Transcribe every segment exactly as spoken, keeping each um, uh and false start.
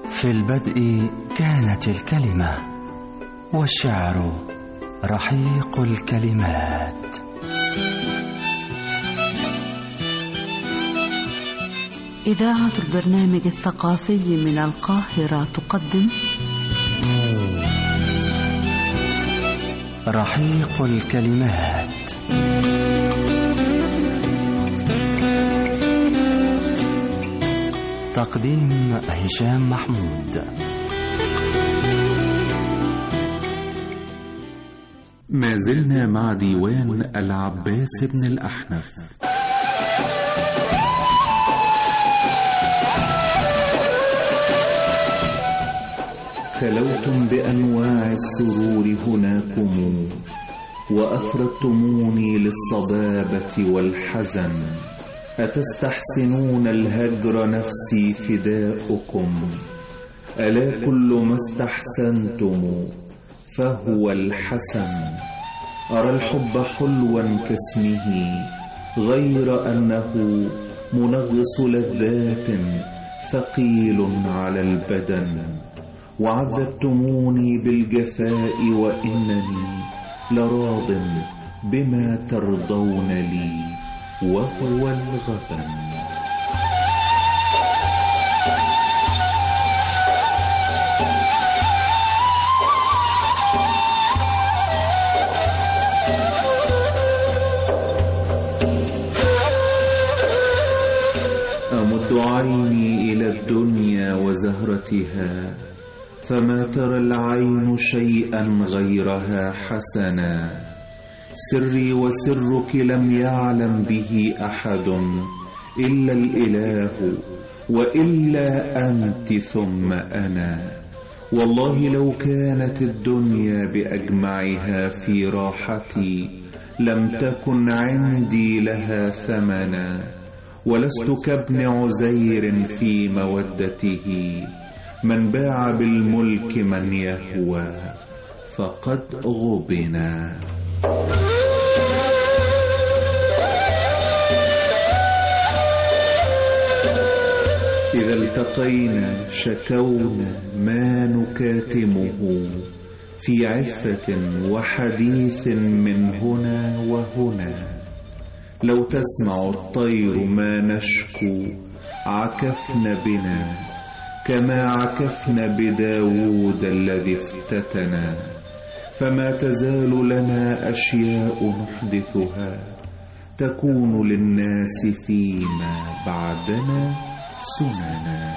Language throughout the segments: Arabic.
في البدء كانت الكلمة، والشعر رحيق الكلمات. إذاعة البرنامج الثقافي من القاهرة تقدم رحيق الكلمات. تقديم هشام محمود. ما زلنا مع ديوان العباس بن الأحنف. خلوتم بأنواع السرور هناكم، وأفردتموني للصبابة والحزن. أتستحسنون الهجر نفسي فداؤكم، ألا كل ما استحسنتم فهو الحسن. أرى الحب حلوا كاسمه، غير أنه منغص لذات ثقيل على البدن. وعذبتموني بالجفاء وإنني لراض بما ترضون لي، وهو الغبن. أمد عيني إلى الدنيا وزهرتها، فما ترى العين شيئا غيرها حسنا. سري وسرك لم يعلم به أحد إلا الإله، وإلا أنت ثم أنا. والله لو كانت الدنيا بأجمعها في راحتي لم تكن عندي لها ثمنا. ولست كابن عزير في مودته، من باع بالملك من يهوى فقد غبنا. إذا التقينا شكونا ما نكاتمه، في عفة وحديث من هنا وهنا. لو تسمع الطير ما نشكو عكفن بنا، كما عكفنا بداود الذي افتتنا. فما تزال لنا أشياء نحدثها، تكون للناس فيما بعدنا سننا.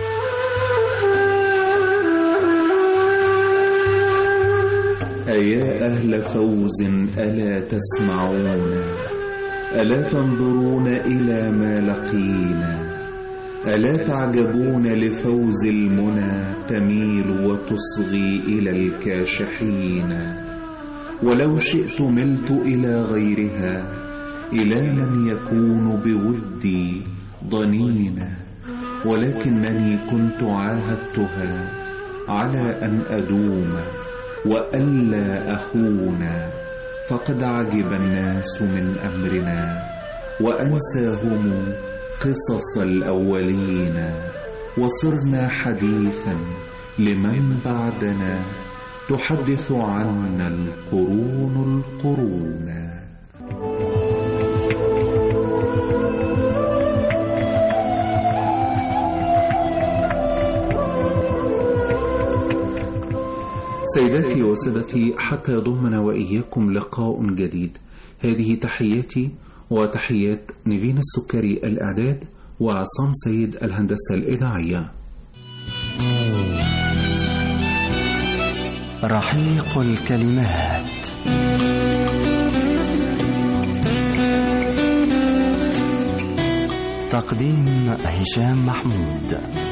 أيا أهل فوز ألا تسمعون، ألا تنظرون إلى ما لقينا. ألا تعجبون لفوز المنى، تميل وتصغي إلى الكاشحين. ولو شئت ملت إلى غيرها، إلى من يكون بودي ضنينا. ولكنني كنت عاهدتها على أن أدوم وألا أخونا. فقد عجب الناس من أمرنا، وأنساهم قصص الأولين. وصرنا حديثا لمن بعدنا، تحدث عنا القرون القرون. سيداتي وسادتي، حتى يضمنا وإياكم لقاء جديد. هذه تحياتي وتحيات نيفين السكري الإعداد، وعصام سيد الهندسة الإذاعية. رحيق الكلمات. تقديم هشام محمود.